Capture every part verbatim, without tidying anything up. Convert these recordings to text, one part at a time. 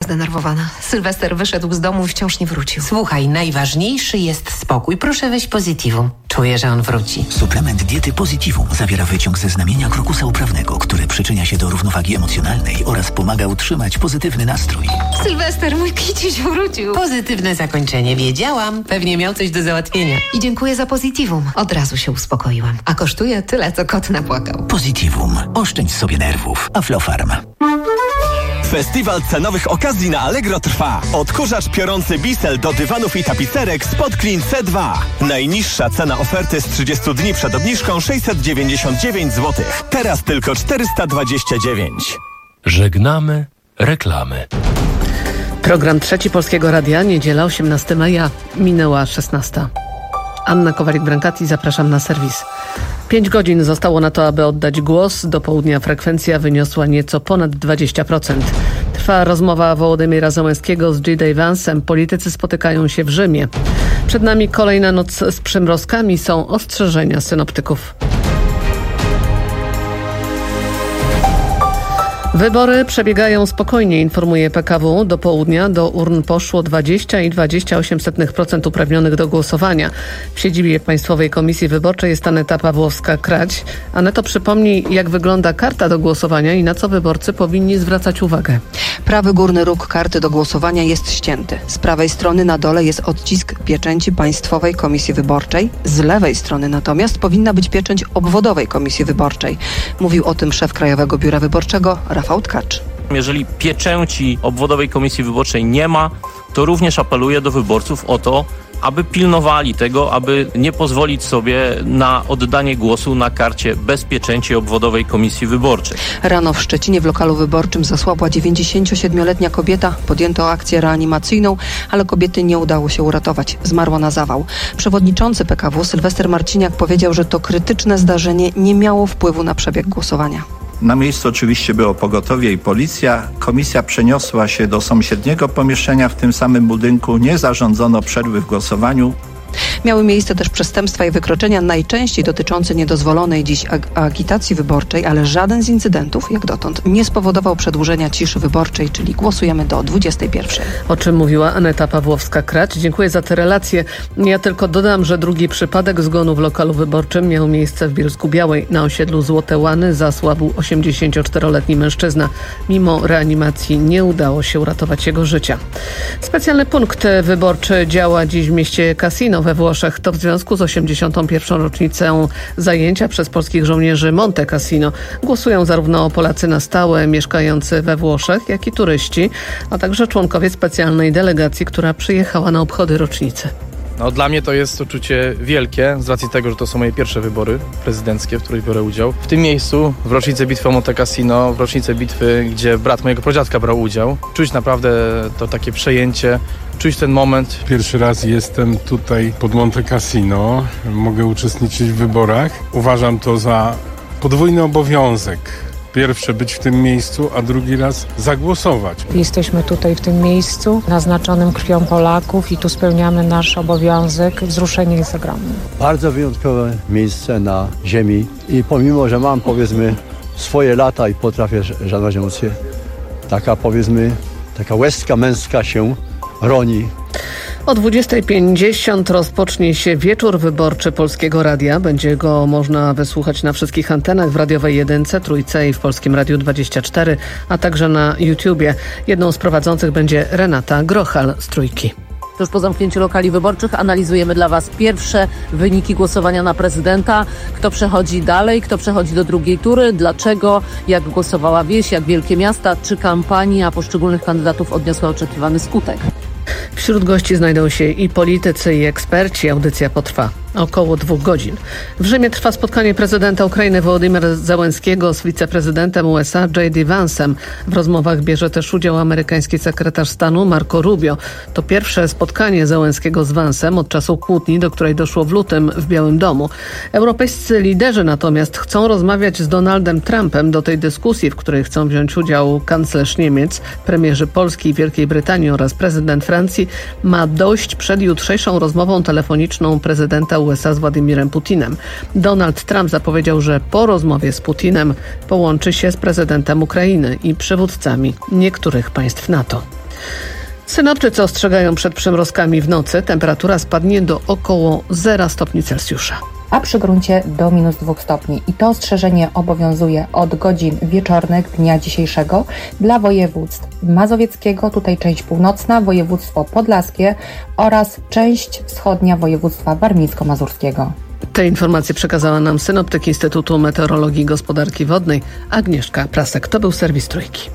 zdenerwowana. Sylwester wyszedł z domu i wciąż nie wrócił. Słuchaj, najważniejszy jest spokój. Proszę weź Positivum. Czuję, że on wróci. Suplement diety Positivum zawiera wyciąg ze znamienia krokusa uprawnego, który przyczynia się do równowagi emocjonalnej oraz pomaga utrzymać pozytywny nastrój. Sylwester, mój kiciuś wrócił. Pozytywne zakończenie. Wiedziałam. Pewnie miał coś do załatwienia. I dziękuję za Positivum. Od razu się uspokoiłam. A kosztuje tyle, co kot napłakał. Positivum. Oszczędź sobie nerwów. Aflofarm. Festiwal cenowych okazji na Allegro trwa. Odkurzacz piorący Bissell do dywanów i tapicerek spod Clean C dwa. Najniższa cena oferty z trzydziestu dni przed obniżką sześćset dziewięćdziesiąt dziewięć złotych. Teraz tylko czterysta dwadzieścia dziewięć. Żegnamy reklamy. Program Trzeci Polskiego Radia, niedziela osiemnastego maja, minęła szesnasta. Anna Kowalik-Brankati, zapraszam na serwis. Pięć godzin zostało na to, aby oddać głos. Do południa frekwencja wyniosła nieco ponad dwadzieścia procent. Trwa rozmowa Wołodymyra Zełenskiego z J D Vance'em. Politycy spotykają się w Rzymie. Przed nami kolejna noc z przymrozkami. Są ostrzeżenia synoptyków. Wybory przebiegają spokojnie, informuje P K W. Do południa do urn poszło dwadzieścia i dwadzieścia osiem procent uprawnionych do głosowania. W siedzibie Państwowej Komisji Wyborczej jest Aneta Pawłowska-Krać. Aneto, przypomnij, jak wygląda karta do głosowania i na co wyborcy powinni zwracać uwagę. Prawy górny róg karty do głosowania jest ścięty. Z prawej strony na dole jest odcisk pieczęci Państwowej Komisji Wyborczej. Z lewej strony natomiast powinna być pieczęć obwodowej Komisji Wyborczej. Mówił o tym szef Krajowego Biura Wyborczego Rafał Tkacz. Jeżeli pieczęci obwodowej komisji wyborczej nie ma, to również apeluję do wyborców o to, aby pilnowali tego, aby nie pozwolić sobie na oddanie głosu na karcie bez pieczęci obwodowej komisji wyborczej. Rano w Szczecinie w lokalu wyborczym zasłabła dziewięćdziesięciosiedmioletnia kobieta. Podjęto akcję reanimacyjną, ale kobiety nie udało się uratować. Zmarła na zawał. Przewodniczący P K W Sylwester Marciniak powiedział, że to krytyczne zdarzenie nie miało wpływu na przebieg głosowania. Na miejscu oczywiście było pogotowie i policja. Komisja przeniosła się do sąsiedniego pomieszczenia w tym samym budynku. Nie zarządzono przerwy w głosowaniu. Miały miejsce też przestępstwa i wykroczenia, najczęściej dotyczące niedozwolonej dziś ag- agitacji wyborczej, ale żaden z incydentów, jak dotąd, nie spowodował przedłużenia ciszy wyborczej, czyli głosujemy do dwudziestej pierwszej. O czym mówiła Aneta Pawłowska-Krać. Dziękuję za te relacje. Ja tylko dodam, że drugi przypadek zgonu w lokalu wyborczym miał miejsce w Bielsku-Białej. Na osiedlu Złote Łany zasłabł osiemdziesięcioczteroletni mężczyzna. Mimo reanimacji nie udało się uratować jego życia. Specjalny punkt wyborczy działa dziś w mieście Cassino we Włoszech. To w związku z osiemdziesiątą pierwszą rocznicą zajęcia przez polskich żołnierzy Monte Cassino. Głosują zarówno Polacy na stałe mieszkający we Włoszech, jak i turyści, a także członkowie specjalnej delegacji, która przyjechała na obchody rocznicy. No, dla mnie to jest uczucie wielkie, z racji tego, że to są moje pierwsze wybory prezydenckie, w których biorę udział. W tym miejscu, w rocznicę bitwy o Monte Cassino, w rocznicę bitwy, gdzie brat mojego pradziadka brał udział, czuć naprawdę to takie przejęcie, czuć ten moment. Pierwszy raz jestem tutaj pod Monte Cassino, mogę uczestniczyć w wyborach. Uważam to za podwójny obowiązek. Pierwsze być w tym miejscu, a drugi raz zagłosować. Jesteśmy tutaj w tym miejscu naznaczonym krwią Polaków i tu spełniamy nasz obowiązek. Wzruszenie jest ogromne. Bardzo wyjątkowe miejsce na ziemi i pomimo, że mam powiedzmy swoje lata i potrafię żadać emocje, taka powiedzmy, taka łezka męska się roni. O dwudziestej pięćdziesiąt rozpocznie się wieczór wyborczy Polskiego Radia. Będzie go można wysłuchać na wszystkich antenach w radiowej jedynce, trójce i w Polskim Radiu dwadzieścia cztery, a także na YouTubie. Jedną z prowadzących będzie Renata Grochal z Trójki. Tuż po zamknięciu lokali wyborczych analizujemy dla Was pierwsze wyniki głosowania na prezydenta. Kto przechodzi dalej, kto przechodzi do drugiej tury, dlaczego, jak głosowała wieś, jak wielkie miasta, czy kampania poszczególnych kandydatów odniosła oczekiwany skutek. Wśród gości znajdą się i politycy, i eksperci. Audycja potrwa około dwóch godzin. W Rzymie trwa spotkanie prezydenta Ukrainy Wołodymyra Zełenskiego z wiceprezydentem U S A J D Vance'em. W rozmowach bierze też udział amerykański sekretarz stanu Marco Rubio. To pierwsze spotkanie Zełenskiego z Vance'em od czasu kłótni, do której doszło w lutym w Białym Domu. Europejscy liderzy natomiast chcą rozmawiać z Donaldem Trumpem. Do tej dyskusji, w której chcą wziąć udział kanclerz Niemiec, premierzy Polski i Wielkiej Brytanii oraz prezydent Francji, ma dojść przed jutrzejszą rozmową telefoniczną prezydenta U S A z Władimirem Putinem. Donald Trump zapowiedział, że po rozmowie z Putinem połączy się z prezydentem Ukrainy i przywódcami niektórych państw NATO. Synoptycy ostrzegają przed przymrozkami w nocy. Temperatura spadnie do około zera stopni Celsjusza. A przy gruncie do minus dwóch stopni. I to ostrzeżenie obowiązuje od godzin wieczornych dnia dzisiejszego dla województw mazowieckiego, tutaj część północna, województwo podlaskie oraz część wschodnia województwa warmińsko-mazurskiego. Te informacje przekazała nam synoptyk Instytutu Meteorologii i Gospodarki Wodnej Agnieszka Prasek. To był serwis Trójki.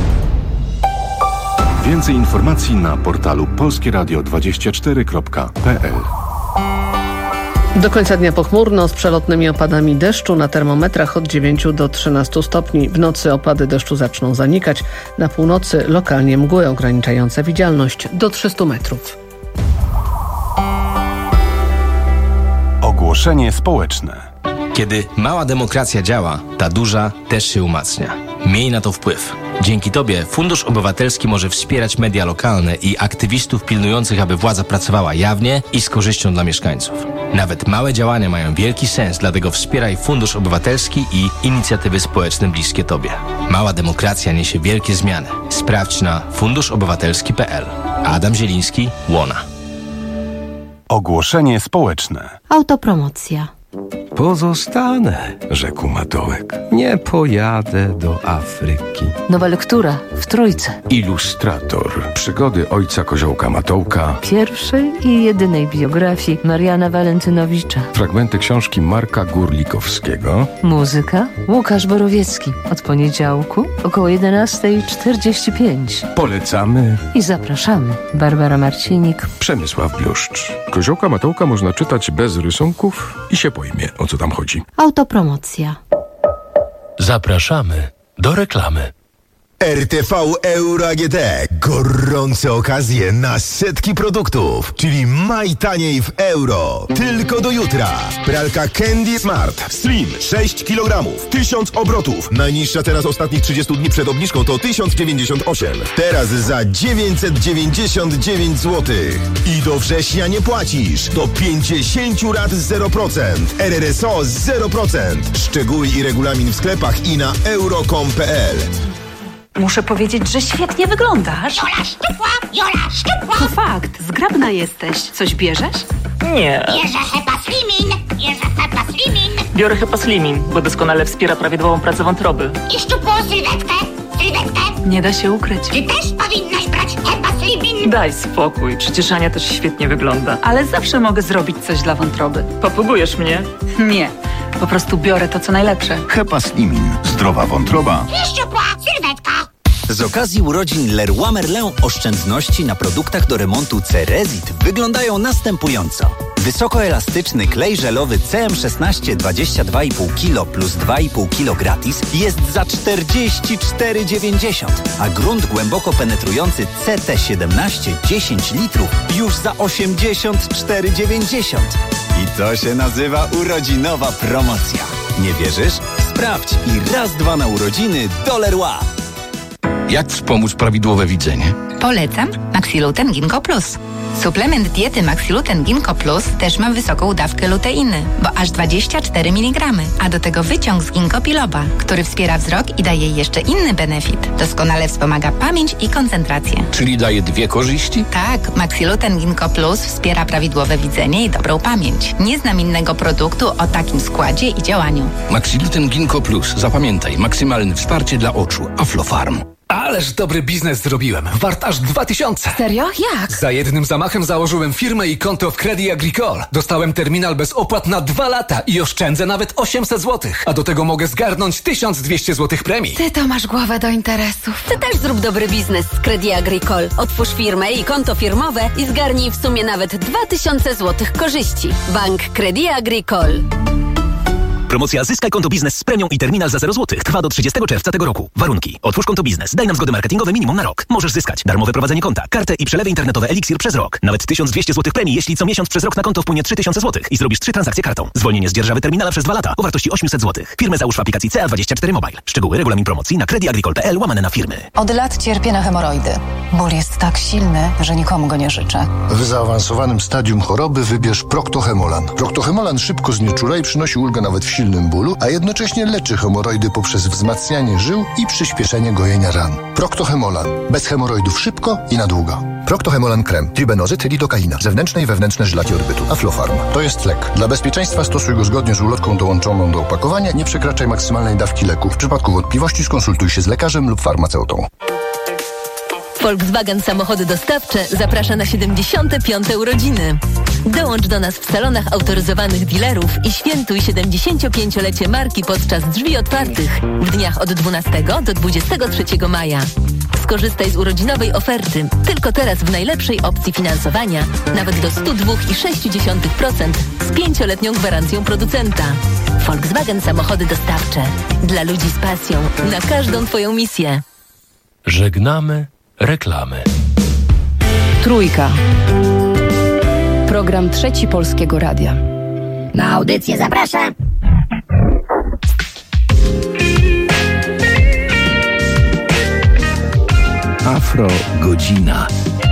Więcej informacji na portalu polskie radio dwadzieścia cztery kropka p l. Do końca dnia pochmurno z przelotnymi opadami deszczu, na termometrach od dziewięciu do trzynastu stopni. W nocy opady deszczu zaczną zanikać. Na północy lokalnie mgły ograniczające widzialność do trzystu metrów. Ogłoszenie społeczne. Kiedy mała demokracja działa, ta duża też się umacnia. Miej na to wpływ. Dzięki Tobie Fundusz Obywatelski może wspierać media lokalne i aktywistów pilnujących, aby władza pracowała jawnie i z korzyścią dla mieszkańców. Nawet małe działania mają wielki sens, dlatego wspieraj Fundusz Obywatelski i inicjatywy społeczne bliskie Tobie. Mała demokracja niesie wielkie zmiany. Sprawdź na fundusz obywatelski kropka p l. Adam Zieliński, Łona. Ogłoszenie społeczne. Autopromocja. Pozostanę, rzekł Matołek. Nie pojadę do Afryki. Nowa lektura w Trójce. Ilustrator. Przygody ojca Koziołka Matołka. Pierwszej i jedynej biografii Mariana Walentynowicza. Fragmenty książki Marka Górlikowskiego. Muzyka Łukasz Borowiecki. Od poniedziałku około jedenasta czterdzieści pięć. Polecamy i zapraszamy. Barbara Marcinik. Przemysław Bluszcz. Koziołka Matołka można czytać bez rysunków i się pojmie, o co tam chodzi. Autopromocja. Zapraszamy do reklamy. R T V Euro A G D. Gorące okazje na setki produktów, czyli maj taniej w euro. Tylko do jutra. Pralka Candy Smart Slim sześć kilogramów, tysiąc obrotów. Najniższa teraz ostatnich trzydziestu dni przed obniżką to tysiąc dziewięćdziesiąt osiem. Teraz za dziewięćset dziewięćdziesiąt dziewięć złotych. I do września nie płacisz. Do pięćdziesiąt rat zero procent. R R S O zero procent. Szczegóły i regulamin w sklepach i na euro kropka com kropka p l. Muszę powiedzieć, że świetnie wyglądasz. Jola szczupła, Jola szczupła. To fakt, zgrabna jesteś. Coś bierzesz? Nie. Bierze Hepa Slimin, bierze Hepa Slimin. Biorę Hepa Slimin, bo doskonale wspiera prawidłową pracę wątroby. I szczupłą sylwetkę, sylwetkę. Nie da się ukryć. Ty też powinnaś brać Hepa Slimin. Daj spokój, przecież Ania też świetnie wygląda. Ale zawsze mogę zrobić coś dla wątroby. Popugujesz mnie? Nie, po prostu biorę to, co najlepsze. Hepa Slimin. Zdrowa wątroba. I szczupła sylwetka. Z okazji urodzin Leroy Merlin oszczędności na produktach do remontu Cerezit wyglądają następująco. Wysokoelastyczny klej żelowy C M szesnaście dwadzieścia dwa i pół kilo plus dwa i pół kilo gratis jest za czterdzieści cztery dziewięćdziesiąt, a grunt głęboko penetrujący C T siedemnaście dziesięć litrów już za osiemdziesiąt cztery dziewięćdziesiąt. I to się nazywa urodzinowa promocja. Nie wierzysz? Sprawdź i raz dwa na urodziny do Leroy. Jak wspomóc prawidłowe widzenie? Polecam Maxiluten Ginkgo Plus. Suplement diety Maxiluten Ginkgo Plus też ma wysoką dawkę luteiny, bo aż dwadzieścia cztery miligramy, a do tego wyciąg z ginkgo biloba, który wspiera wzrok i daje jeszcze inny benefit. Doskonale wspomaga pamięć i koncentrację. Czyli daje dwie korzyści? Tak, Maxiluten Ginkgo Plus wspiera prawidłowe widzenie i dobrą pamięć. Nie znam innego produktu o takim składzie i działaniu. Maxiluten Ginkgo Plus. Zapamiętaj, maksymalne wsparcie dla oczu. Aflofarm. Ależ dobry biznes zrobiłem. Wart aż dwa tysiące. Serio? Jak? Za jednym zamachem założyłem firmę i konto w Credit Agricole. Dostałem terminal bez opłat na dwa lata i oszczędzę nawet osiemset złotych. A do tego mogę zgarnąć tysiąc dwieście złotych premii. Ty to masz głowę do interesów. Ty też zrób dobry biznes z Credit Agricole. Otwórz firmę i konto firmowe i zgarnij w sumie nawet dwa tysiące złotych korzyści. Bank Credit Agricole. Promocja Zyskaj konto biznes z premią i terminal za zero złotych trwa do trzydziestego czerwca tego roku. Warunki. Otwórz konto biznes. Daj nam zgody marketingowe minimum na rok. Możesz zyskać darmowe prowadzenie konta, kartę i przelewy internetowe Eliksir przez rok. Nawet tysiąc dwieście złotych premii, jeśli co miesiąc przez rok na konto wpłynie trzy tysiące złotych i zrobisz trzy transakcje kartą. Zwolnienie z dzierżawy terminala przez dwa lata o wartości osiemset złotych. Firmę załóż w aplikacji C A dwadzieścia cztery Mobile. Szczegóły, regulamin promocji na credit agricole kropka p l łamane na firmy. Od lat cierpię na hemoroidy. Ból jest tak silny, że nikomu go nie życzę. W zaawansowanym stadium choroby wybierz Proctohemolan. Proctohemolan szybko znieczula i przynosi ulgę nawet w silnym bólu, a jednocześnie leczy hemoroidy poprzez wzmacnianie żył i przyspieszenie gojenia ran. Proctohemolan. Bez hemoroidów szybko i na długo. Proctohemolan krem. Tribenozyt, lidokaina. Zewnętrzne i wewnętrzne żylaki odbytu. Aflofarm. To jest lek. Dla bezpieczeństwa stosuj go zgodnie z ulotką dołączoną do opakowania. Nie przekraczaj maksymalnej dawki leku. W przypadku wątpliwości skonsultuj się z lekarzem lub farmaceutą. Volkswagen Samochody Dostawcze zaprasza na siedemdziesiąte piąte urodziny. Dołącz do nas w salonach autoryzowanych dealerów i świętuj siedemdziesięciopięciolecie marki podczas drzwi otwartych w dniach od dwunastego do dwudziestego trzeciego maja. Skorzystaj z urodzinowej oferty tylko teraz w najlepszej opcji finansowania, nawet do sto dwa i sześć dziesiątych procent z pięcioletnią gwarancją producenta. Volkswagen Samochody Dostawcze. Dla ludzi z pasją na każdą Twoją misję. Żegnamy reklamy. Trójka. Program Trzeci Polskiego Radia. Na audycję zapraszam. Afro Godzina.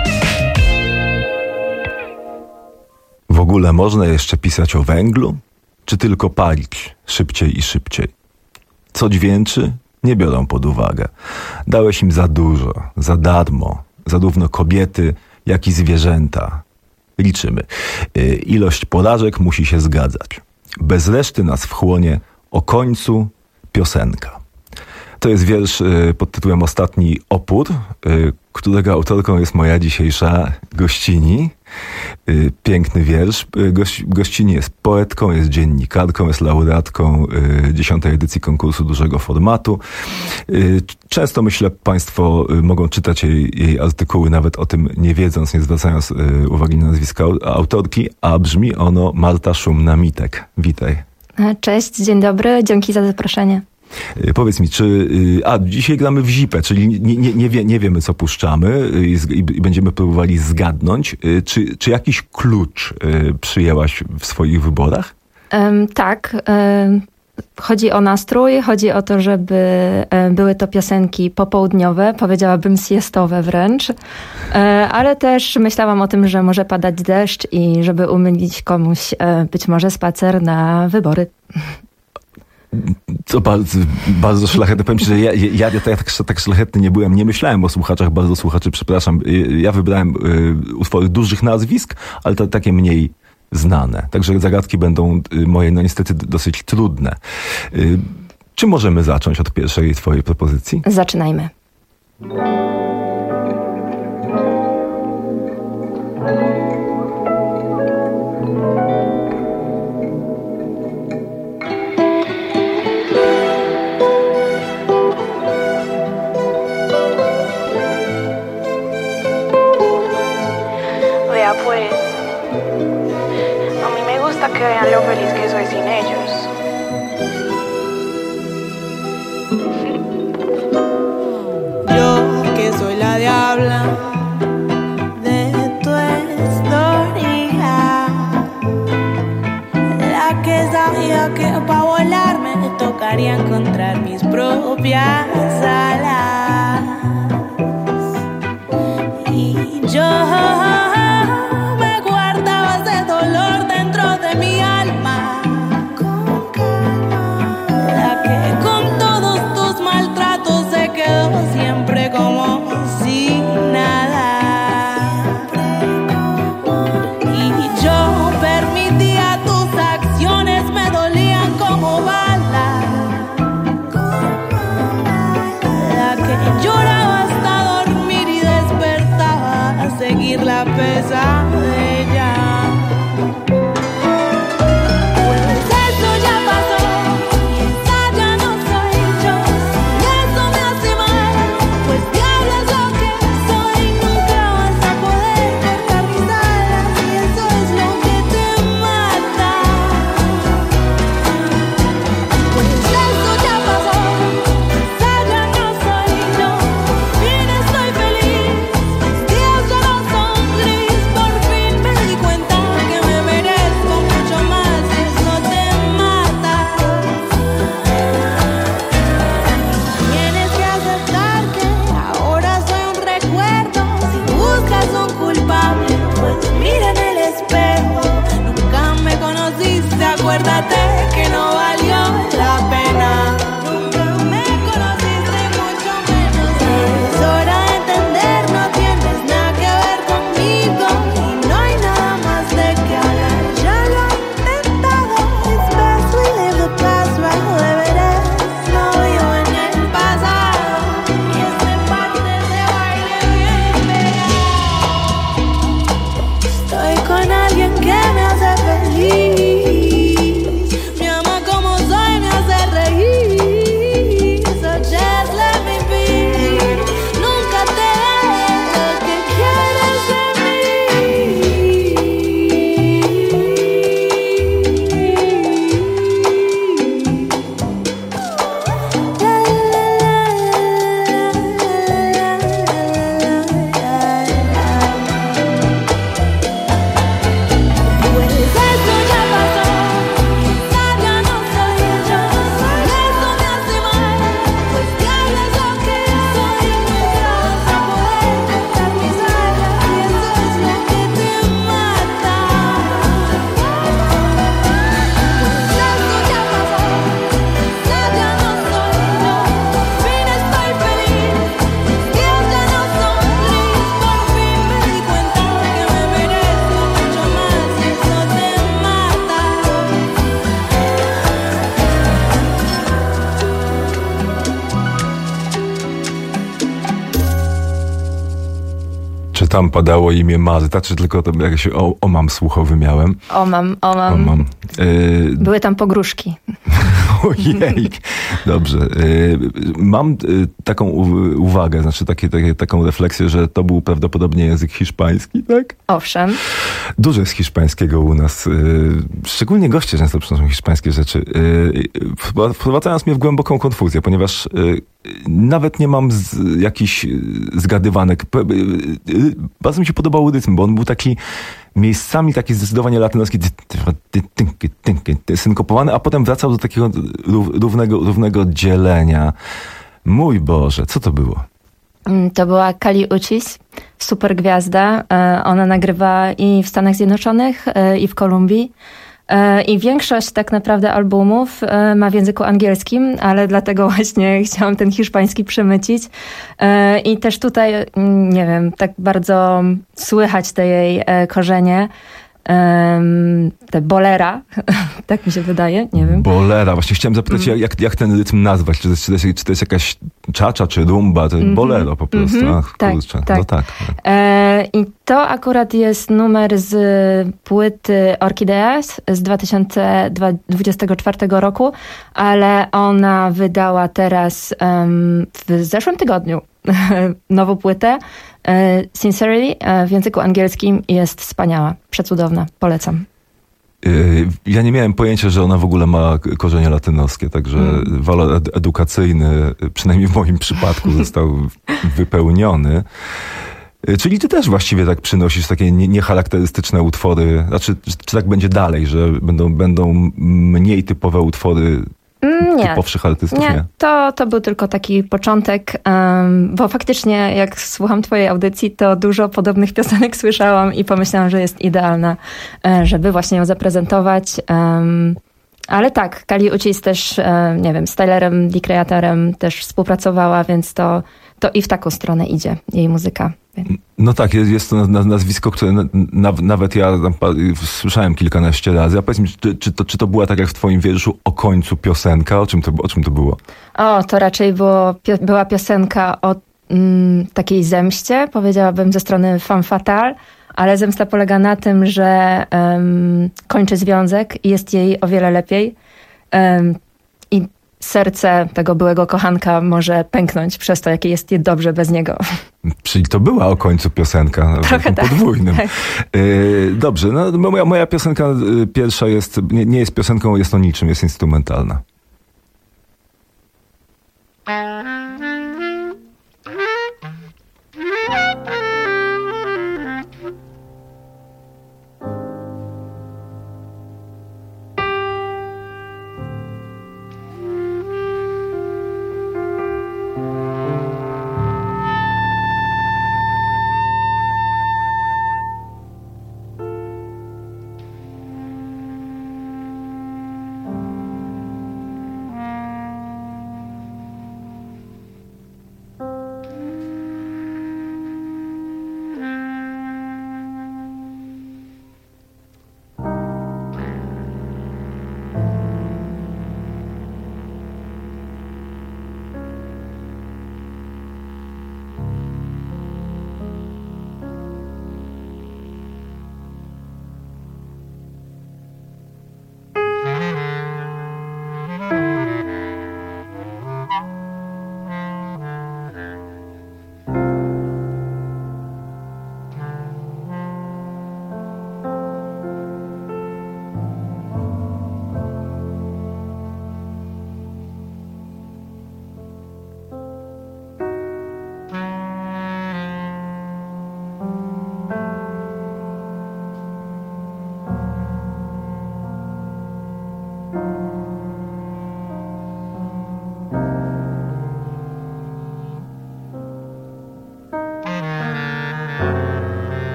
W ogóle można jeszcze pisać o węglu? Czy tylko palić szybciej i szybciej? Co dźwięczy? Nie biorą pod uwagę. Dałeś im za dużo, za darmo, zarówno kobiety, jak i zwierzęta. Liczymy. Ilość porażek musi się zgadzać. Bez reszty nas wchłonie o końcu piosenka. To jest wiersz pod tytułem Ostatni opór, którego autorką jest moja dzisiejsza gościni. Piękny wiersz. Goś, gościni jest poetką, jest dziennikarką, jest laureatką dziesiątej edycji konkursu dużego formatu. Często, myślę, Państwo mogą czytać jej, jej artykuły, nawet o tym nie wiedząc, nie zwracając uwagi na nazwisko autorki, a brzmi ono Marta Szumna-Mitek. Witaj. Cześć, dzień dobry, dzięki za zaproszenie. Powiedz mi, czy... A, dzisiaj gramy w zipę, czyli nie, nie, nie, wie, nie wiemy, co puszczamy i, i będziemy próbowali zgadnąć. Czy, czy jakiś klucz przyjęłaś w swoich wyborach? Um, tak. Um, chodzi o nastrój, chodzi o to, żeby um, były to piosenki popołudniowe, powiedziałabym siestowe wręcz, um, ale też myślałam o tym, że może padać deszcz i żeby umylić komuś um, być może spacer na wybory. To bardzo, bardzo szlachetne. Powiem ci, że ja, ja, ja tak, tak szlachetny nie byłem. Nie myślałem o słuchaczach, bardzo słuchaczy, przepraszam. Ja wybrałem y, utwory dużych nazwisk, ale to takie mniej znane. Także zagadki będą y, moje, no niestety, dosyć trudne. Y, czy możemy zacząć od pierwszej twojej propozycji? Zaczynajmy. Pues a mí me gusta que vean lo feliz que soy sin ellos. Yo que soy la diabla de tu historia, la que sabía que pa' volar me tocaría encontrar mis propias alas. Y yo siempre como si nada. Y yo permitía tus acciones, me dolían como balas. La que lloraba hasta dormir y despertaba a seguir la pesadilla. Acuérdate que no valió Czy tam padało imię Marta, czy tylko to jakiś o, omam słuchowy miałem? Omam, omam. omam. Yy... Były tam pogróżki. Ojej, dobrze. Yy, mam yy, taką u- uwagę, znaczy takie, takie, taką refleksję, że to był prawdopodobnie język hiszpański, tak? Owszem. Dużo jest hiszpańskiego u nas. Yy, szczególnie goście często przynoszą hiszpańskie rzeczy. Yy, wprowadzając mnie w głęboką konfuzję, ponieważ yy, nawet nie mam z, jakichś zgadywanek. Yy, bardzo mi się podobał rytm, bo on był taki miejscami taki zdecydowanie latynoski, synkopowany, a potem wracał do takiego równego, równego dzielenia. Mój Boże, co to było? To była Kali Uchis, super gwiazda. Ona nagrywa i w Stanach Zjednoczonych, i w Kolumbii. I większość tak naprawdę albumów ma w języku angielskim, ale dlatego właśnie chciałam ten hiszpański przemycić. I też tutaj, nie wiem, tak bardzo słychać te jej korzenie. Te bolera, tak mi się wydaje, nie wiem. Bolera, właśnie chciałem zapytać, mm. jak, jak ten rytm nazwać? Czy to jest, czy to jest, czy to jest jakaś czacza, czy rumba? To mm-hmm. bolero po prostu. Mm-hmm. Ach, tak, kurczę. tak. No tak. E, I to akurat jest numer z płyty Orchideas z dwa tysiące dwudziestego czwartego roku, ale ona wydała teraz um, w zeszłym tygodniu nową płytę. Sincerely w języku angielskim jest wspaniała, przecudowna, polecam. Ja nie miałem pojęcia, że ona w ogóle ma korzenie latynoskie, także mm. walor edukacyjny, przynajmniej w moim przypadku, został wypełniony. Czyli ty też właściwie tak przynosisz takie niecharakterystyczne utwory, znaczy, czy tak będzie dalej, że będą, będą mniej typowe utwory Nie, typowszych artystów, nie? nie. To, to był tylko taki początek, um, bo faktycznie jak słucham twojej audycji, to dużo podobnych piosenek słyszałam i pomyślałam, że jest idealna, żeby właśnie ją zaprezentować. Um, ale tak, Kali Uchis też, um, nie wiem, z Tylerem, The Creatorem też współpracowała, więc to, to i w taką stronę idzie jej muzyka. No tak, jest, jest to nazwisko, które na, na, nawet ja tam słyszałem kilkanaście razy. A powiedz mi, czy, czy, to, czy to była tak jak w twoim wierszu o końcu piosenka? O czym to, o czym to było? O, to raczej było, była piosenka o mm, takiej zemście, powiedziałabym ze strony femme fatale, ale zemsta polega na tym, że um, kończy związek i jest jej o wiele lepiej. Um, I serce tego byłego kochanka może pęknąć przez to, jakie jest jej dobrze bez niego. Czyli to była o końcu piosenka. Trochę tak. Podwójnym. Tak. Yy, dobrze, no moja, moja piosenka pierwsza jest, nie, nie jest piosenką, jest o niczym, jest instrumentalna.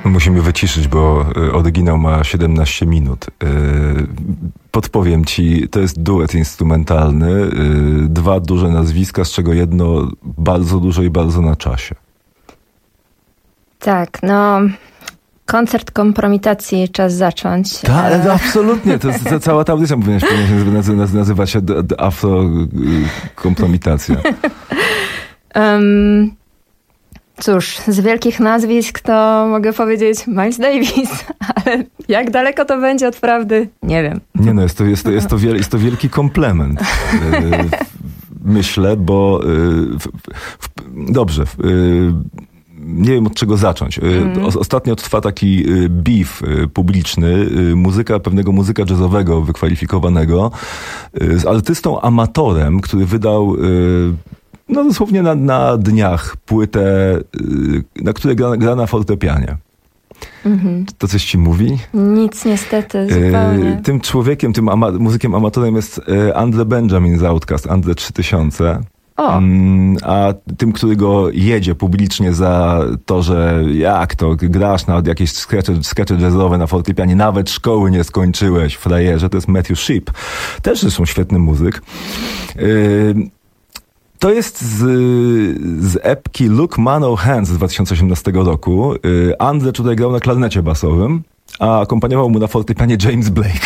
Musimy wyciszyć, bo oryginał ma siedemnaście minut. Podpowiem ci, to jest duet instrumentalny, dwa duże nazwiska, z czego jedno bardzo duże i bardzo na czasie. Tak, no... Koncert kompromitacji, czas zacząć. Tak, ale absolutnie. To, to cała ta audycja powinna się nazywać się afrokompromitacja. um, cóż, z wielkich nazwisk to mogę powiedzieć Miles Davis, ale jak daleko to będzie od prawdy, nie wiem. Nie no, jest to, jest to, jest to, wiel, jest to wielki komplement. Myślę, bo w, w, dobrze... W, nie wiem od czego zacząć. Mm. Ostatnio trwa taki beef publiczny, muzyka, pewnego muzyka jazzowego wykwalifikowanego z artystą amatorem, który wydał no dosłownie na, na dniach płytę, na której gra, gra na fortepianie. Mm-hmm. To coś ci mówi? Nic niestety, zupełnie. Tym człowiekiem, tym ama- muzykiem amatorem jest Andre Benjamin z Outkast, Andre trzy tysiące. O. A tym, który go jedzie publicznie za to, że jak to, grasz na jakieś skecze, skecze jazzowe na fortepianie, nawet szkoły nie skończyłeś, frajerze, to jest Matthew Shipp. Też zresztą świetny muzyk. To jest z, z epki Look Man O' Hands z dwa tysiące osiemnastego roku. Andre tutaj grał na klarnecie basowym, a akompaniował mu na fortepianie James Blake.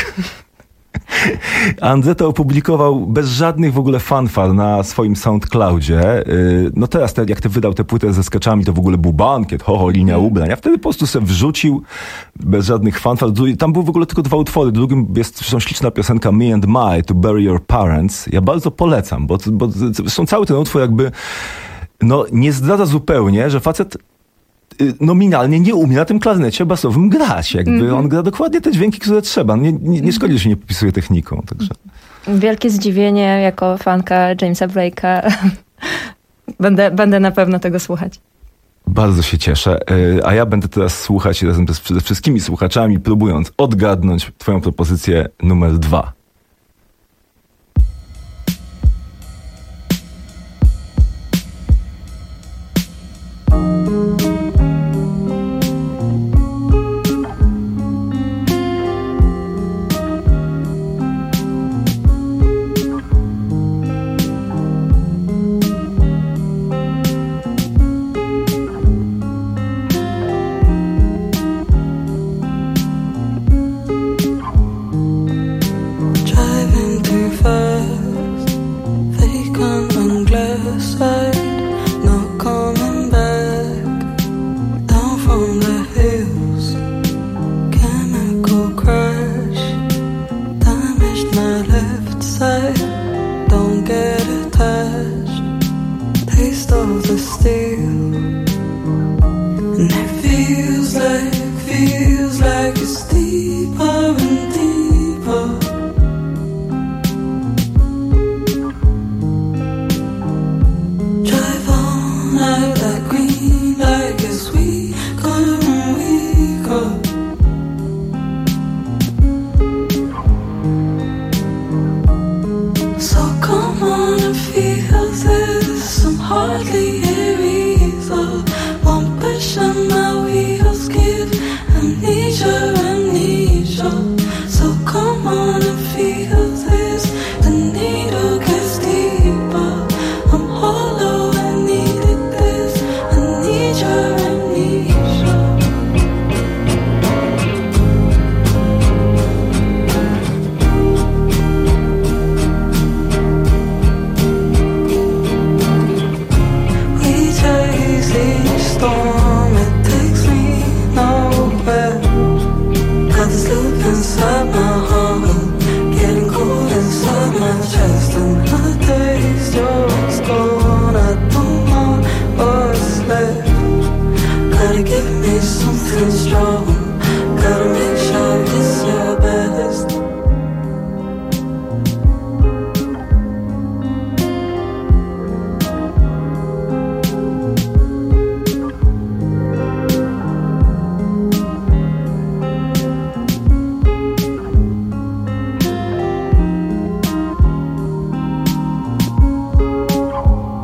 Andre to opublikował bez żadnych w ogóle fanfar na swoim SoundCloudzie. No teraz, te, jak ty wydał tę płytę ze skeczami, to w ogóle był bankiet, ho, ho, linia ubrań. A wtedy po prostu sobie wrzucił bez żadnych fanfar. Tam były w ogóle tylko dwa utwory. Drugim jest zresztą śliczna piosenka Me and My, To Bury Your Parents. Ja bardzo polecam, bo, bo zresztą cały ten utwór jakby no, nie zdradza zupełnie, że facet nominalnie nie umie na tym klarnecie basowym grać. Jakby mm-hmm. on gra dokładnie te dźwięki, które trzeba. Nie, nie, nie szkodzi, że się nie popisuje techniką. Także. Wielkie zdziwienie jako fanka Jamesa Blake'a. będę, będę na pewno tego słuchać. Bardzo się cieszę. A ja będę teraz słuchać razem ze wszystkimi słuchaczami, próbując odgadnąć twoją propozycję numer dwa.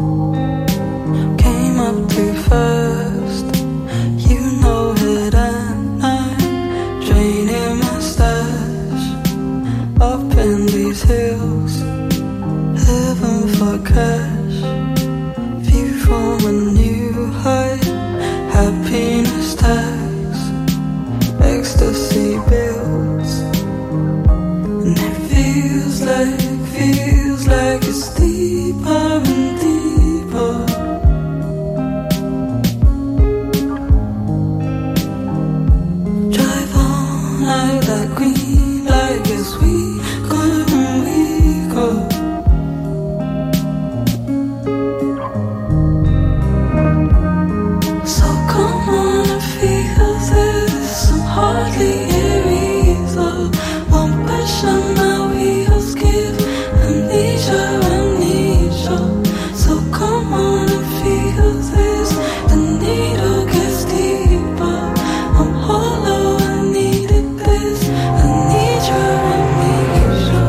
Came up too fast, you know it. I stacks, ecstasy builds, and it feels like, feels like it's deeper and deeper. Drive on like that green light gets weaker and weaker. So come on and feel this. I'm hardly here either. One passion my wheels give. Amnesia, amnesia. So come on and feel this. The needle gets deeper. I'm hollow, I needed this. I need your amnesia.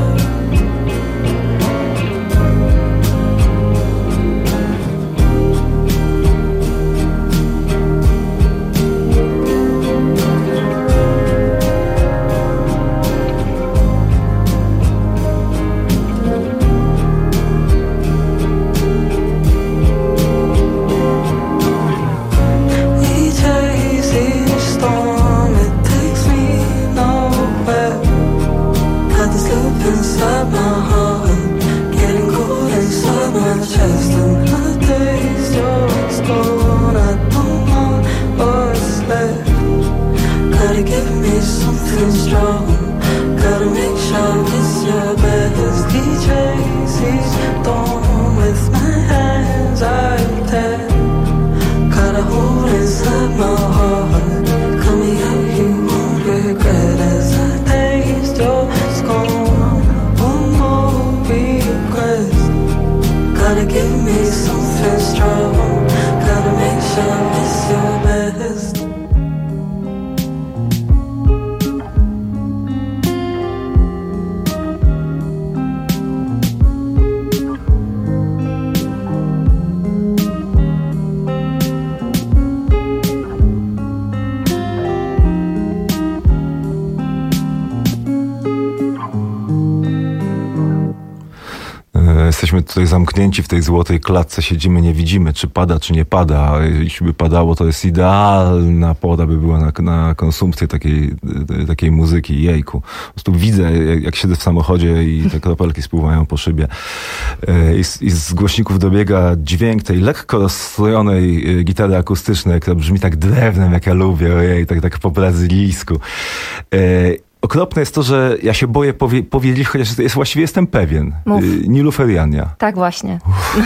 We chase each storm, it takes me nowhere. Got this loop inside my heart, getting cold inside my chest. And I taste your scorn, I don't want what's left. Gotta give me something strong, gotta make sure it's your best. D J's each dawn with my hands I tear. Got a hole inside my heart. Cut me out, you won't regret. As I taste your scorn, one more request. Gotta give me something strong, gotta make sure it's your best. Jesteśmy tutaj zamknięci w tej złotej klatce, siedzimy, nie widzimy, czy pada, czy nie pada. A jeśli by padało, to jest idealna pora by była na, na konsumpcję takiej, takiej muzyki. Jejku. Po prostu widzę, jak, jak siedzę w samochodzie i te kropelki spływają po szybie. I z, i z głośników dobiega dźwięk tej lekko rozstrojonej gitary akustycznej, która brzmi tak drewnem, jak ja lubię, ojej, tak, tak po brazylijsku. Okropne jest to, że ja się boję powie- powiedzieć, chociaż jest, właściwie jestem pewien. Mów. Niluferiania. Tak właśnie.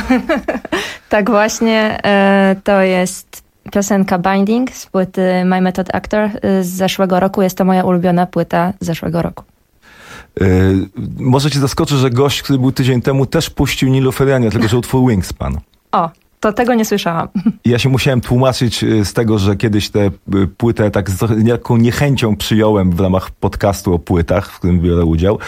Tak właśnie. E, to jest piosenka Binding z płyty My Method Actor z zeszłego roku. Jest to moja ulubiona płyta z zeszłego roku. E, może cię zaskoczy, że gość, który był tydzień temu, też puścił Niluferiania, tylko że utwór Wingspan. O, to tego nie słyszałam. Ja się musiałem tłumaczyć z tego, że kiedyś tę płytę tak z jaką niechęcią przyjąłem w ramach podcastu o płytach, w którym biorę udział.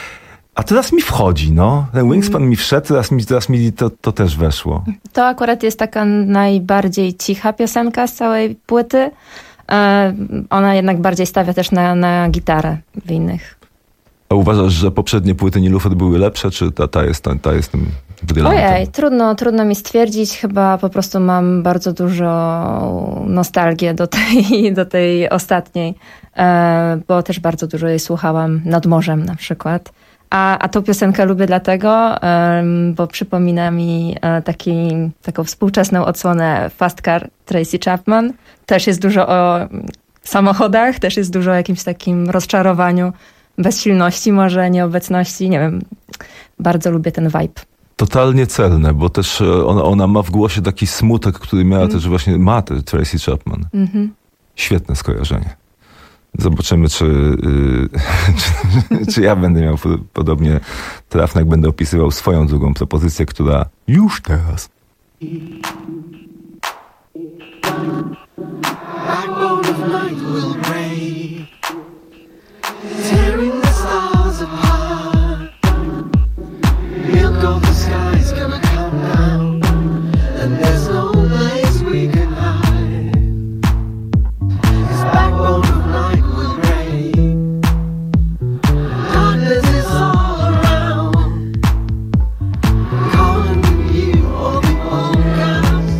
A teraz mi wchodzi, no. Ten Wingspan mm. mi wszedł, teraz mi, teraz mi to, to też weszło. To akurat jest taka najbardziej cicha piosenka z całej płyty. E, ona jednak bardziej stawia też na, na gitarę w innych. A uważasz, że poprzednie płyty Nilufer były lepsze, czy ta, ta jest, ta, ta jest tym brylantą? Ojej, trudno, trudno mi stwierdzić. Chyba po prostu mam bardzo dużo nostalgię do tej, do tej ostatniej, e, bo też bardzo dużo jej słuchałam nad morzem na przykład. A, a tą piosenkę lubię dlatego, um, bo przypomina mi e, taki, taką współczesną odsłonę Fast Car Tracy Chapman. Też jest dużo o samochodach, też jest dużo o jakimś takim rozczarowaniu, bezsilności, może nieobecności. Nie wiem, bardzo lubię ten vibe. Totalnie celne, bo też ona, ona ma w głosie taki smutek, który miała mm. też właśnie ma Tracy Chapman. Mm-hmm. Świetne skojarzenie. Zobaczymy, czy, yy, czy, czy ja będę miał podobnie trafne, jak będę opisywał swoją drugą propozycję, która już teraz. Calling you, all the old guys.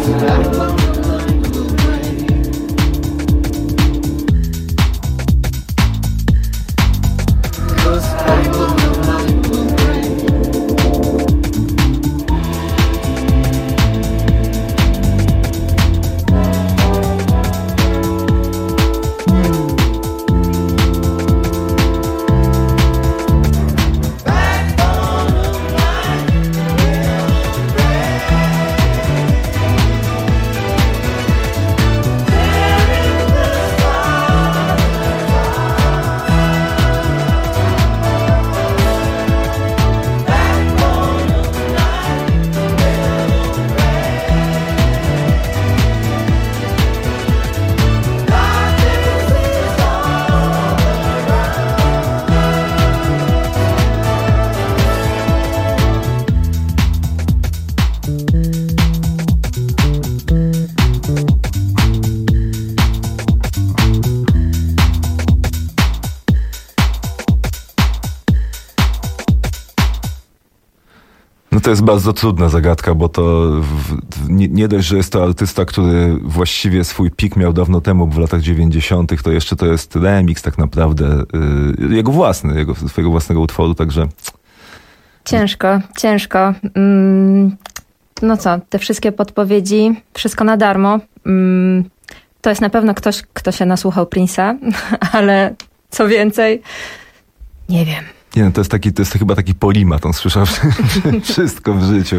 To jest bardzo trudna zagadka, bo to w, nie, nie dość, że jest to artysta, który właściwie swój pik miał dawno temu, w latach dziewięćdziesiątych, to jeszcze to jest remix tak naprawdę, yy, jego własny, jego, swojego własnego utworu, także... Ciężko, ciężko. Mm, no co, te wszystkie podpowiedzi, wszystko na darmo. Mm, to jest na pewno ktoś, kto się nasłuchał Prince'a, ale co więcej, nie wiem. Nie, no to jest taki, to jest chyba taki polimat, on słyszał wszystko w życiu.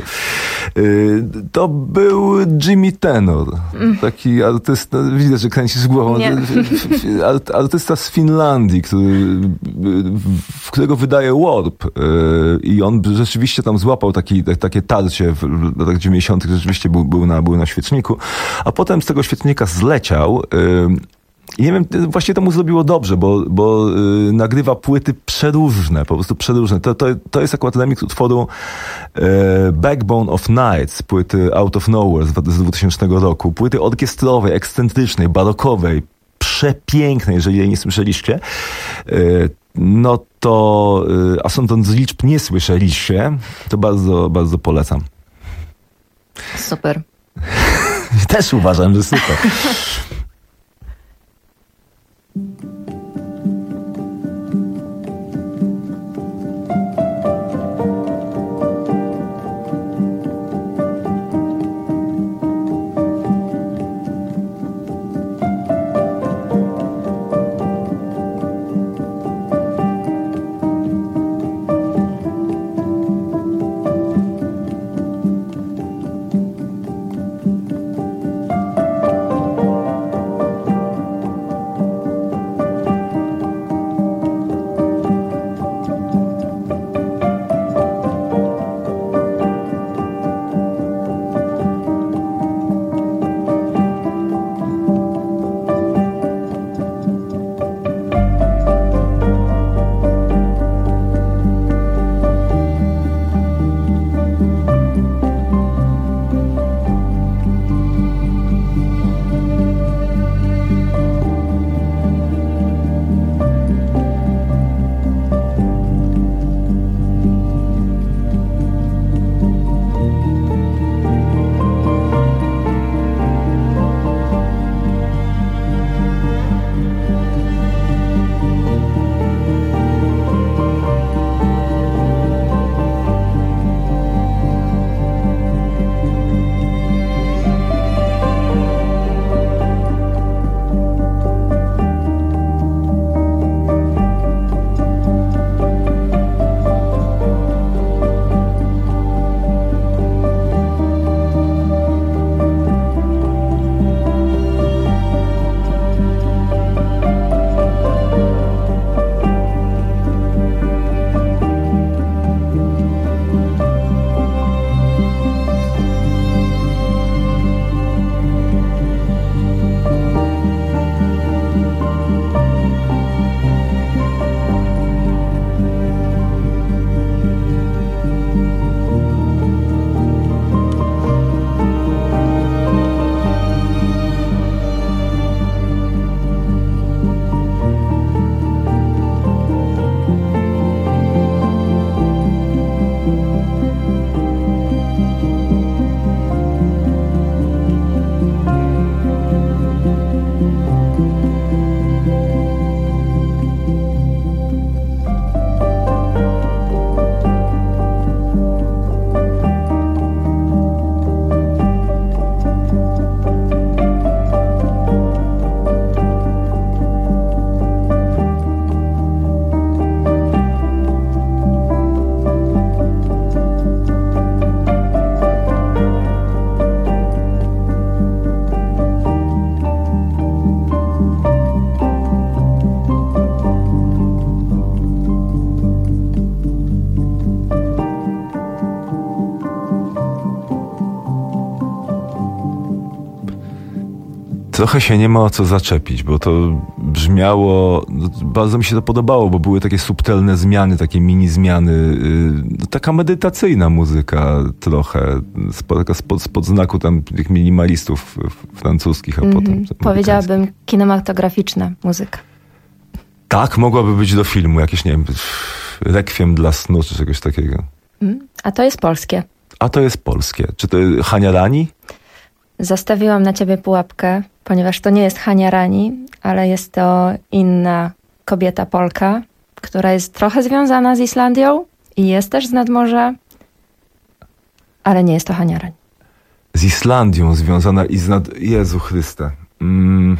To był Jimmy Tenor, taki artysta, widać, że kręcisz głową, artysta z Finlandii, który, w którego wydaje Warp i on rzeczywiście tam złapał taki, takie tarcie w latach dziewięćdziesiątych, rzeczywiście był, był, na, był na świeczniku, a potem z tego świecznika zleciał. I nie wiem, właściwie to mu zrobiło dobrze, bo, bo yy, nagrywa płyty przeróżne, po prostu przeróżne. To, to, to jest akurat remix utworu yy, Backbone of Nights, płyty Out of Nowhere z, z dwutysięcznego roku. Płyty orkiestrowej, ekscentrycznej, barokowej, przepięknej, jeżeli jej nie słyszeliście. Yy, no to, yy, a sądząc z liczb nie słyszeliście, to bardzo, bardzo polecam. Super. Też uważam, że super. trochę się nie ma o co zaczepić, bo to brzmiało, no, bardzo mi się to podobało, bo były takie subtelne zmiany, takie mini zmiany, yy, taka medytacyjna muzyka trochę, spod, taka spod, spod znaku tam tych minimalistów francuskich, a mm-hmm. potem... Powiedziałabym kinematograficzna muzyka. Tak, mogłaby być do filmu, jakieś, nie wiem, rekwiem dla snu, czy czegoś takiego. Mm, a to jest polskie. A to jest polskie. Czy to Hania Rani? Zastawiłam na ciebie pułapkę, ponieważ to nie jest Hania Rani, ale jest to inna kobieta Polka, która jest trochę związana z Islandią i jest też z nadmorza, ale nie jest to Hania Rani. Z Islandią związana i z nad... Jezu Chryste. Mm.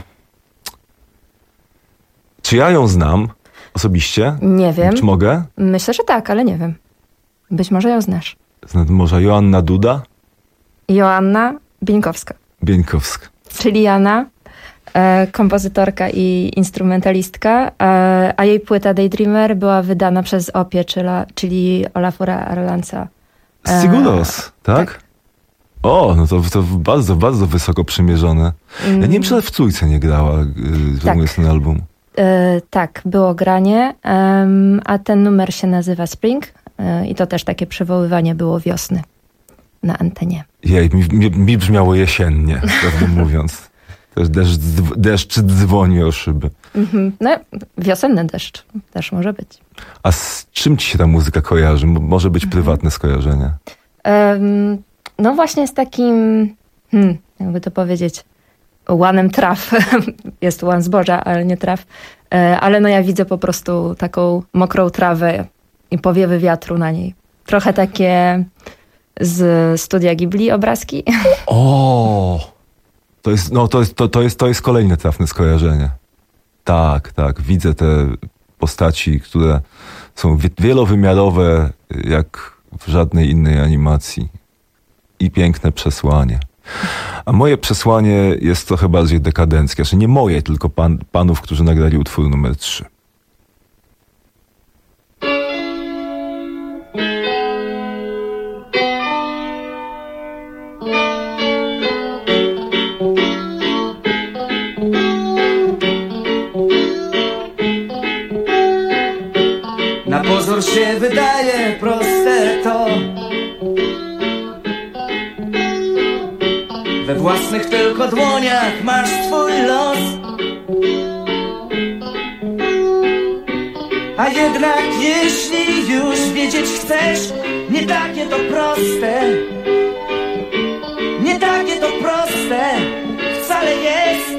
Czy ja ją znam osobiście? Nie wiem. Czy mogę? Myślę, że tak, ale nie wiem. Być może ją znasz. Z nadmorza Joanna Duda? Joanna Bieńkowska. Bieńkowska. Czyli Jana, e, kompozytorka i instrumentalistka, e, a jej płyta Daydreamer była wydana przez Opie, czyli, czyli Olafura Arlanca. E, Siguros, tak? tak? O, no to, to bardzo, bardzo wysoko przymierzone. Mm. Ja nie wiem, czy w Cójce nie grała, y, tak. Jest ten album. E, tak, było granie, um, a ten numer się nazywa Spring e, i to też takie przywoływanie było wiosny na antenie. Jej, mi, mi, mi brzmiało jesiennie, prawdę mówiąc. Też deszcz, deszcz dzwoni o szyby. Mm-hmm. No, wiosenny deszcz też może być. A z czym ci się ta muzyka kojarzy? Może być mm-hmm. prywatne skojarzenie. Um, no właśnie z takim, hmm, jakby to powiedzieć, łanem traw. Jest łan zboża, ale nie traw. E, ale no ja widzę po prostu taką mokrą trawę i powiewy wiatru na niej. Trochę takie z Studia Ghibli obrazki. O, to jest, no to jest, to, to jest, to jest kolejne trafne skojarzenie. Tak, tak. Widzę te postaci, które są wielowymiarowe, jak w żadnej innej animacji. I piękne przesłanie. A moje przesłanie jest trochę bardziej dekadenckie. Znaczy nie moje, tylko pan, panów, którzy nagrali utwór numer trzy. Na pozór się wydaje proste to, we własnych tylko dłoniach masz twój los. A jednak jeśli już wiedzieć chcesz, nie takie to proste, nie takie to proste wcale jest.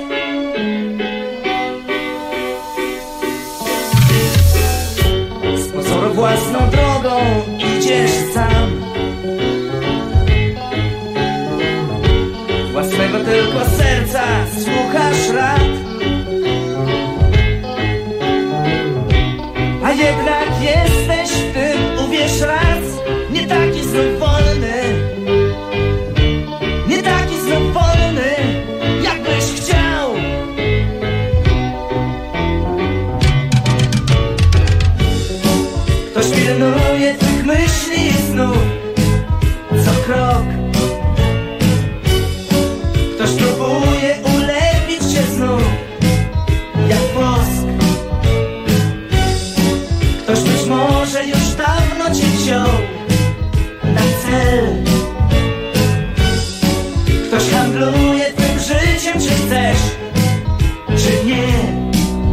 Z pozoru własną drogą idziesz sam, własnego tylko serca słuchasz rad. A jednak jesteś w tym, uwierz raz, nie taki znów wolny, nie taki znów wolny, jakbyś chciał. Ktoś pilnuje twych myśli i snów co krok. Ktoś próbuje ulepić się znów jak wosk. Ktoś być może już dawno cię wziął na cel. Ktoś handluje tym życiem, czy chcesz, czy nie.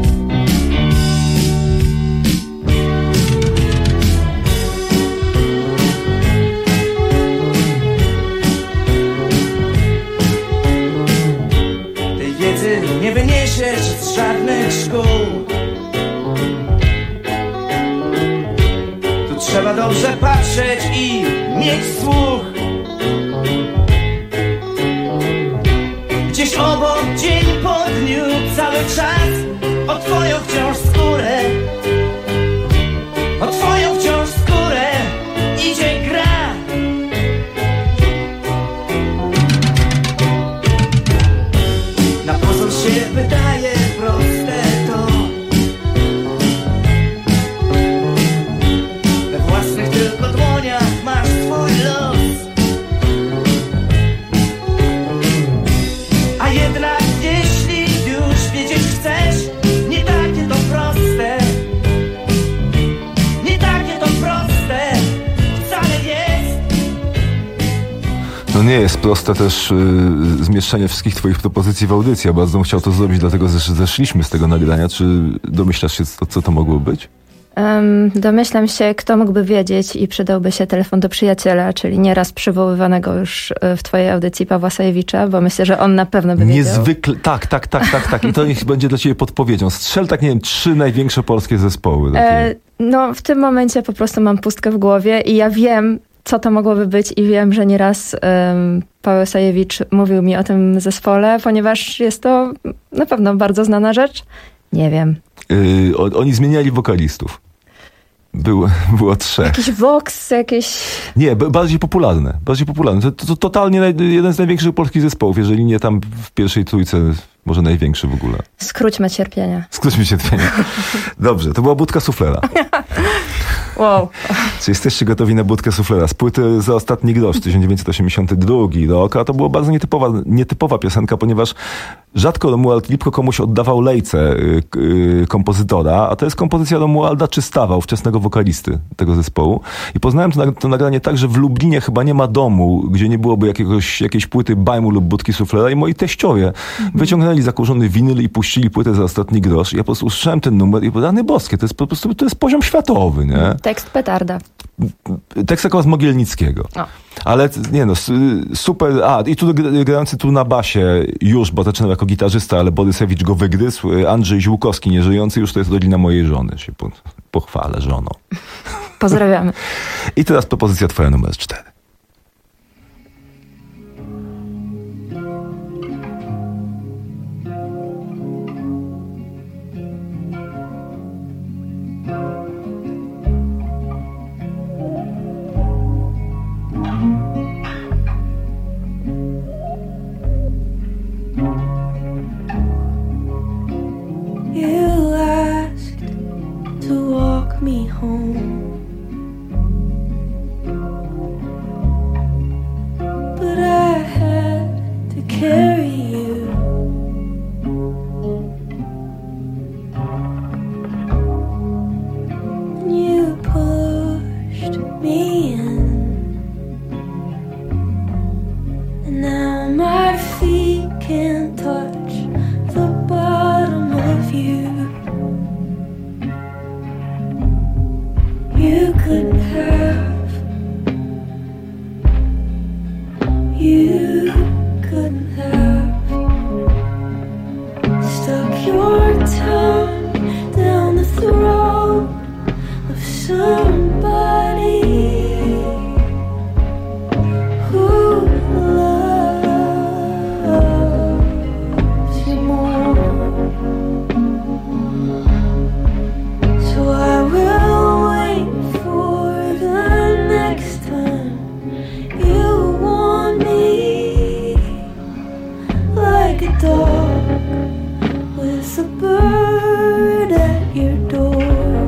Tej wiedzy nie wyniesiesz z żadnych szkół. Trzeba dobrze patrzeć i mieć słuch. Gdzieś obok, dzień po dniu, cały czas o twoją wciąż skórę, o twoją wciąż skórę idzie gra. Na pozór się wydaje proste to, tylko dłoniach masz swój los. A jednak jeśli jest proste też y, zmieszczenie wszystkich twoich propozycji w audycji. Ja bardzo bym chciał to zrobić, dlatego zesz- zeszliśmy z tego nagrania. Czy domyślasz się, co, co to mogło być? Um, domyślam się, kto mógłby wiedzieć i przydałby się telefon do przyjaciela, czyli nieraz przywoływanego już w twojej audycji Pawła Sajewicza, bo myślę, że on na pewno by wiedział. Niezwykle, tak, tak, tak, tak, tak. I to niech będzie dla ciebie podpowiedzią. Strzel, tak nie wiem, trzy największe polskie zespoły. E, no, w tym momencie po prostu mam pustkę w głowie i ja wiem, co to mogłoby być i wiem, że nieraz um, Paweł Sajewicz mówił mi o tym zespole, ponieważ jest to na pewno bardzo znana rzecz. Nie wiem. Yy, oni zmieniali wokalistów. Było, było trzech. Jakiś Vox, jakieś... Nie, b- bardziej popularne. Bardziej popularne. To, to, to totalnie naj, jeden z największych polskich zespołów, jeżeli nie tam w pierwszej trójce, może największy w ogóle. Skróćmy cierpienia. Skróćmy cierpienia. Dobrze, to była Budka Suflera. Wow. Czy jesteście gotowi na Budkę Suflera? Z płyty Za ostatni grosz, tysiąc dziewięćset osiemdziesiąty drugi rok, a to była bardzo nietypowa, nietypowa piosenka, ponieważ rzadko Romuald Lipko komuś oddawał lejce yy, yy, kompozytora, a to jest kompozycja Romualda Czystawa, ówczesnego wokalisty tego zespołu. I poznałem to, to nagranie tak, że w Lublinie chyba nie ma domu, gdzie nie byłoby jakiegoś, jakiejś płyty Bajmu lub Budki Suflera i moi teściowie mhm. wyciągnęli zakurzony winyl i puścili płytę Za ostatni grosz. I ja po prostu usłyszałem ten numer i rany boskie, to jest po prostu to jest poziom światowy, nie? Tekst petarda. Tekst akurat z Mogielnickiego. O. Ale nie no, super. A, i tu grający tu na basie już, bo zaczynał jako gitarzysta, ale Borysewicz go wygryzł. Andrzej Ziółkowski, nieżyjący, już to jest rodzina mojej żony. Się pochwalę żoną. Pozdrawiamy. I teraz propozycja twoja numer cztery. You asked to walk me home, but I had to carry you. And you pushed me in, and now my feet can't touch the bottom of you. You couldn't have, you couldn't have stuck your tongue down the throat of somebody who loves you more. So I will wait for the next time you want me, like a dog with a bird at your door.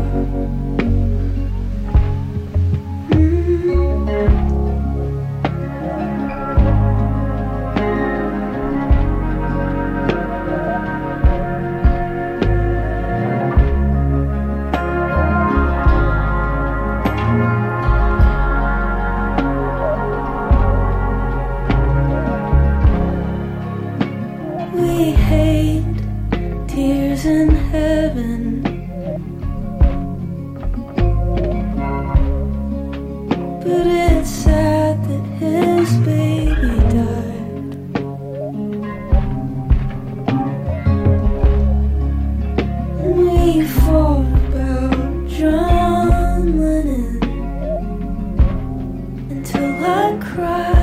We hate tears in heaven, but it's sad that his baby died. And we fought about John Lennon until I cried.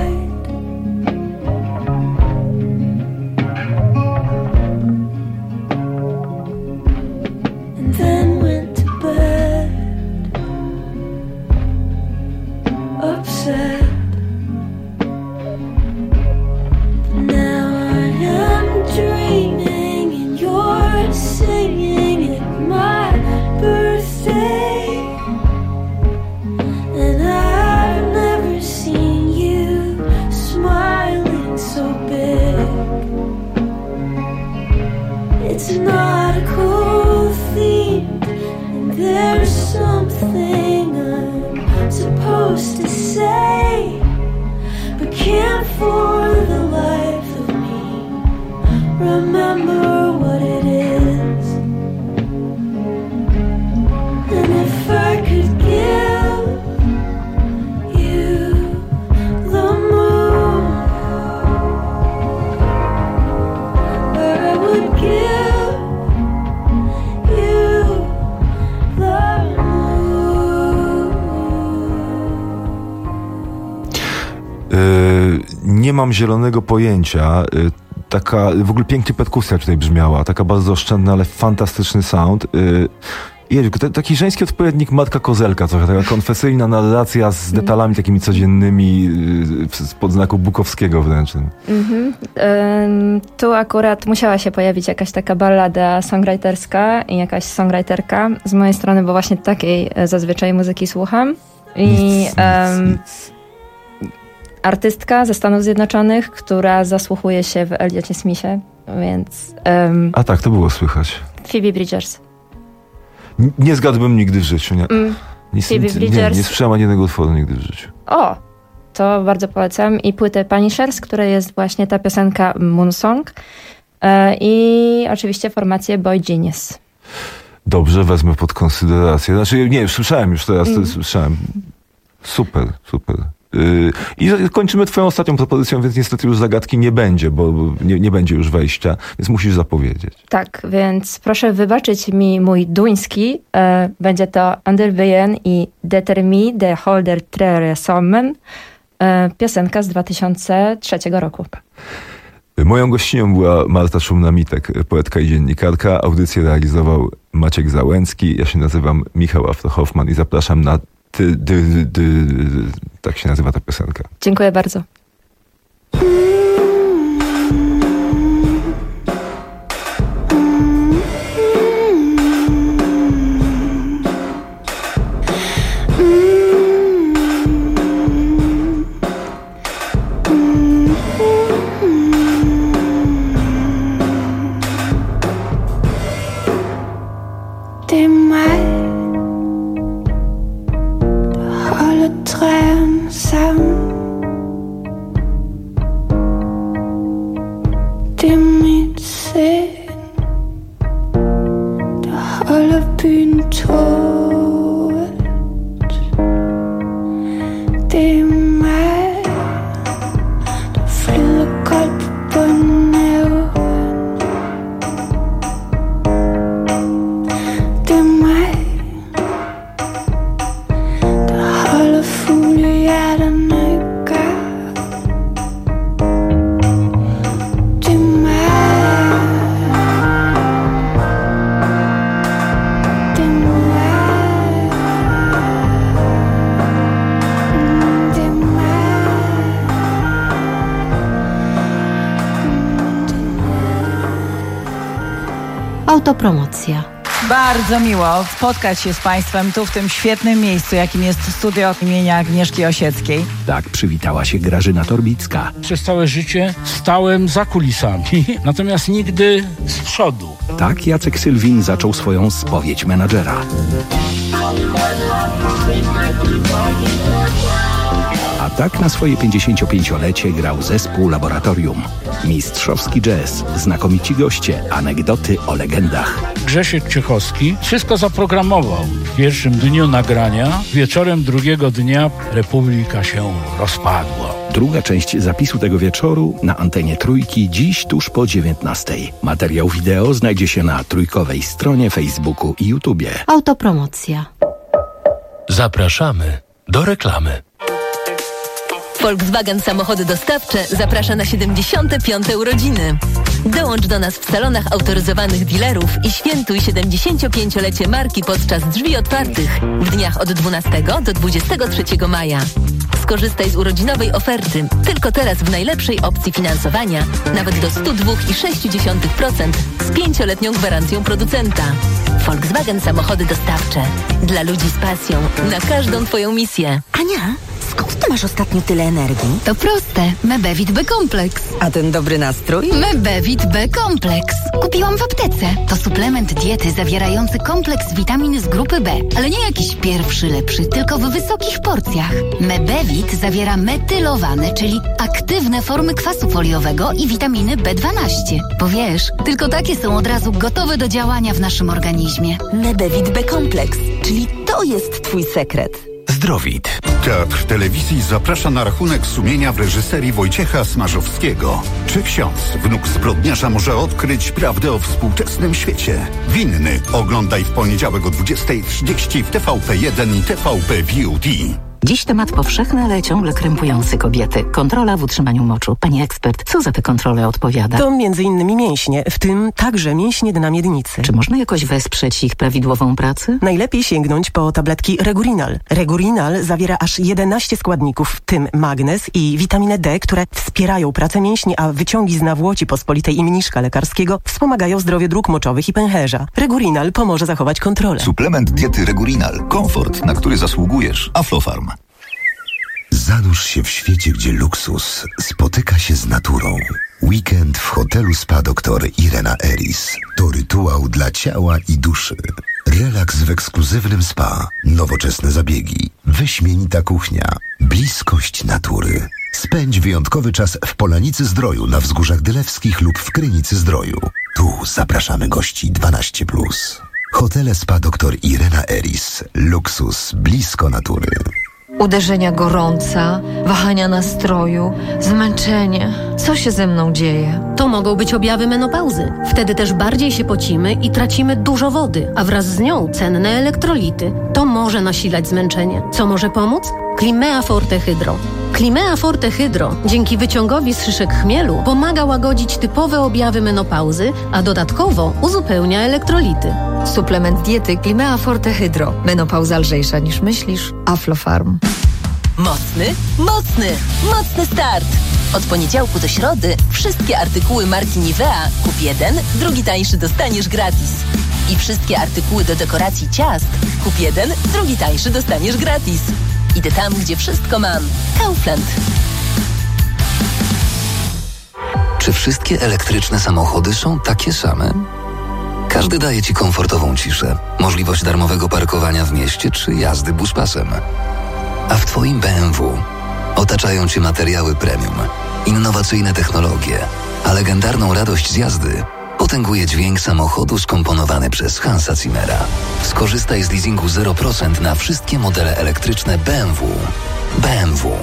remember what it is. And if I could give you the moon, or I would give you the moon. Yy, nie mam zielonego pojęcia. Yy, taka, w ogóle pięknie perkusja tutaj brzmiała. Taka bardzo oszczędna, ale fantastyczny sound. Yy, Jezu, t- taki żeński odpowiednik Matka Kozelka, trochę taka konfesyjna narracja z detalami takimi codziennymi, yy, spod znaku Bukowskiego wręcz. Mhm. Ym, tu akurat musiała się pojawić jakaś taka ballada songwriterska i jakaś songwriterka z mojej strony, bo właśnie takiej e, zazwyczaj muzyki słucham. I Nic, em, nic, nic. artystka ze Stanów Zjednoczonych, która zasłuchuje się w Elliocie Smithie, więc em, A tak, to było słychać. Phoebe Bridgers. N- nie zgadłbym nigdy w życiu, nie. Mm. Nic, Phoebe nic, nie, Bridgers. nie słyszałem ani jednego utworu nigdy w życiu. O, to bardzo polecam. I płytę Punishers, która jest właśnie ta piosenka Moonsong. E, I oczywiście formację Boy Genius. Dobrze, wezmę pod konsyderację. Znaczy, nie, słyszałem już teraz, Mm. to słyszałem. Super, super. Yy, I za- kończymy twoją ostatnią propozycją, więc niestety już zagadki nie będzie, bo bo nie, nie będzie już wejścia, więc musisz zapowiedzieć. Tak, więc proszę wybaczyć mi mój duński. E, będzie to Underbyen i Determi de Holder Trere Sommen. E, piosenka z dwa tysiące trzeciego roku. Moją gościnią była Marta Szumna-Mitek, poetka i dziennikarka. Audycję realizował Maciek Załęcki. Ja się nazywam Michał Afro-Hoffman i zapraszam na ty, dy, dy, dy, tak się nazywa ta piosenka. Dziękuję bardzo. Det er mig, der holder træerne sammen. Det er mit sind, der holder byen tåget. Det er mig, der flyder koldt på bunden af åen. Det er mig, der holder fuglehjerterne i gang. Det er mig, det er mig, Mm, det er mig, Mm, det er Autopromocja. Bardzo miło spotkać się z Państwem tu w tym świetnym miejscu, jakim jest studio imienia Agnieszki Osieckiej. Tak przywitała się Grażyna Torbicka. Przez całe życie stałem za kulisami, natomiast nigdy z przodu. Tak Jacek Sylwin zaczął swoją spowiedź menadżera. A tak na swoje pięćdziesięciopięciolecie grał zespół Laboratorium. Mistrzowski jazz, znakomici goście, anegdoty o legendach. Grzesiek Ciechowski wszystko zaprogramował. W pierwszym dniu nagrania, wieczorem drugiego dnia Republika się rozpadła. Druga część zapisu tego wieczoru na antenie Trójki dziś tuż po dziewiętnastej. Materiał wideo znajdzie się na trójkowej stronie Facebooku i YouTubie. Autopromocja. Zapraszamy do reklamy. Volkswagen Samochody Dostawcze zaprasza na siedemdziesiąte piąte urodziny. Dołącz do nas w salonach autoryzowanych dealerów i świętuj siedemdziesięciopięciolecie marki podczas drzwi otwartych w dniach od dwunastego do dwudziestego trzeciego maja. Skorzystaj z urodzinowej oferty. Tylko teraz w najlepszej opcji finansowania, nawet do sto dwa przecinek sześć procent z pięcioletnią gwarancją producenta. Volkswagen Samochody Dostawcze. Dla ludzi z pasją na każdą Twoją misję. Ania, skąd ty masz ostatnio tyle energii? To proste. Mebevit B-kompleks. A ten dobry nastrój? Mebevit B-kompleks. Kupiłam w aptece. To suplement diety zawierający kompleks witamin z grupy B. Ale nie jakiś pierwszy lepszy, tylko w wysokich porcjach. Mebevit zawiera metylowane, czyli aktywne formy kwasu foliowego i witaminy B dwanaście. Bo wiesz, tylko takie są od razu gotowe do działania w naszym organizmie. Mebevit B-kompleks, czyli to jest twój sekret. Zdrowit. Teatr Telewizji zaprasza na rachunek sumienia w reżyserii Wojciecha Smarzowskiego. Czy ksiądz, wnuk zbrodniarza, może odkryć prawdę o współczesnym świecie? Winny oglądaj w poniedziałek o dwudziestej trzydzieści w T V P jeden i T V P V O D. Dziś temat powszechny, ale ciągle krępujący kobiety. Kontrola w utrzymaniu moczu. Pani ekspert, co za te kontrole odpowiada? To między innymi mięśnie, w tym także mięśnie dna miednicy. Czy można jakoś wesprzeć ich prawidłową pracę? Najlepiej sięgnąć po tabletki Regurinal. Regurinal zawiera aż jedenaście składników, w tym magnez i witaminę D, które wspierają pracę mięśni, a wyciągi z nawłoci pospolitej i mniszka lekarskiego wspomagają zdrowie dróg moczowych i pęcherza. Regurinal pomoże zachować kontrolę. Suplement diety Regurinal. Komfort, na który zasługujesz. Aflofarm. Zanurz się w świecie, gdzie luksus spotyka się z naturą. Weekend w hotelu Spa doktor Irena Eris to rytuał dla ciała i duszy. Relaks w ekskluzywnym spa, nowoczesne zabiegi, wyśmienita kuchnia, bliskość natury. Spędź wyjątkowy czas w Polanicy Zdroju na Wzgórzach Dylewskich lub w Krynicy Zdroju. Tu zapraszamy gości dwanaście plus. Hotele Spa doktor Irena Eris. Luksus blisko natury. Uderzenia gorąca, wahania nastroju, zmęczenie. Co się ze mną dzieje? To mogą być objawy menopauzy. Wtedy też bardziej się pocimy i tracimy dużo wody, a wraz z nią cenne elektrolity. To może nasilać zmęczenie. Co może pomóc? Climea Forte Hydro. Climea Forte Hydro dzięki wyciągowi z szyszek chmielu pomaga łagodzić typowe objawy menopauzy, a dodatkowo uzupełnia elektrolity. Suplement diety Climea Forte Hydro. Menopauza lżejsza niż myślisz. Aflofarm. Mocny, mocny, mocny start! Od poniedziałku do środy wszystkie artykuły marki Nivea kup jeden, drugi tańszy dostaniesz gratis. I wszystkie artykuły do dekoracji ciast kup jeden, drugi tańszy dostaniesz gratis. Idę tam, gdzie wszystko mam. Kaufland. Czy wszystkie elektryczne samochody są takie same? Każdy daje Ci komfortową ciszę, możliwość darmowego parkowania w mieście czy jazdy buspasem. A w Twoim B M W otaczają Cię materiały premium, innowacyjne technologie, a legendarną radość z jazdy potęguje dźwięk samochodu skomponowany przez Hansa Zimmera. Skorzystaj z leasingu zero procent na wszystkie modele elektryczne B M W. B M W.